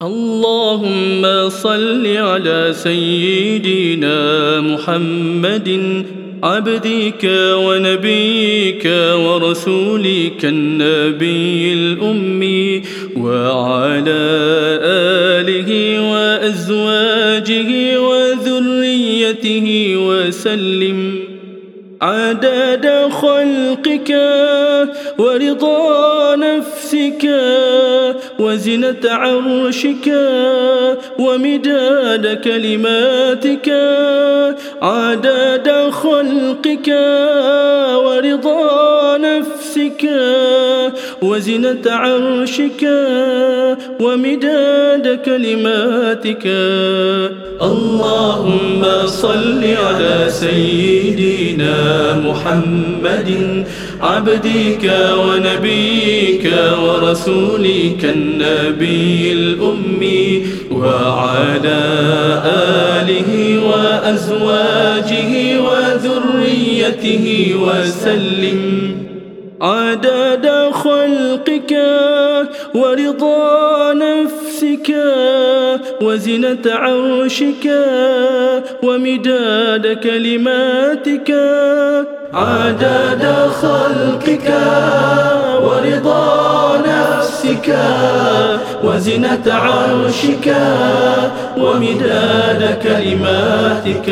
اللهم صل على سيدنا محمد عبدك ونبيك ورسولك النبي الأمي وعلى آله وأزواجه وذريته وسلم عدد خلقك ورضا نفسك وزنة عرشك ومداد كلماتك عدد خلقك ورضا نفسك وزنة عرشك ومداد كلماتك. اللهم صل على سيدنا محمد عبدك ونبيك ورسولك النبي الأمي وعلى آله وأزواجه وذريته وسلم عدد خلقك ورضا نفسك وزنة عرشك ومداد كلماتك عدد خلقك ورضا نفسك وزنة عرشك ومداد كلماتك.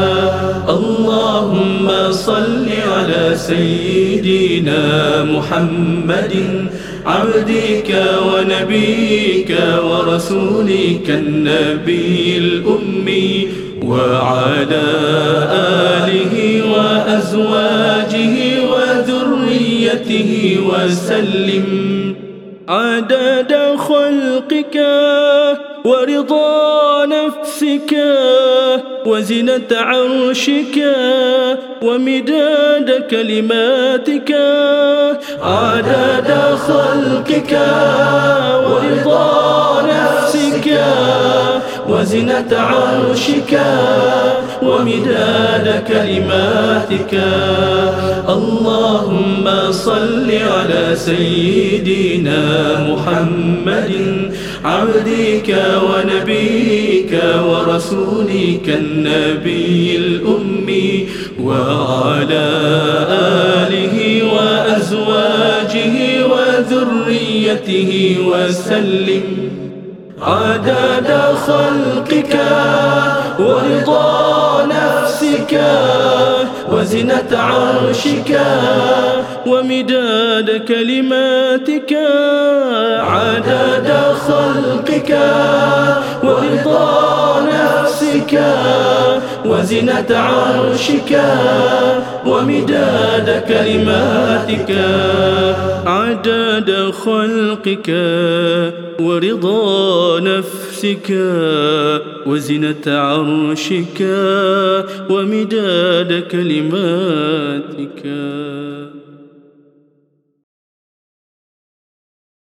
اللهم صل على سيدنا محمد عبدك ونبيك ورسولك النبي الأمي وعلى آله وأزواجه وذريته وسلم عدد خلقك ورضا نفسك وزنة عرشك ومداد كلماتك عدد خلقك ورضا نفسك وزنة عرشك ومداد كلماتك. اللهم صل على سيدنا محمد عبدك ونبيك ورسولك النبي الأمي وعلى آله وأزواجه وذريته وسلم عدد خلقك ورضا نفسك وزنة عرشك ومداد كلماتك عدد خلقك ورضا نفسك وزنة عرشك ومداد كلماتك عدد خلقك ورضا نفسك وزنة عرشك ومداد كلماتك.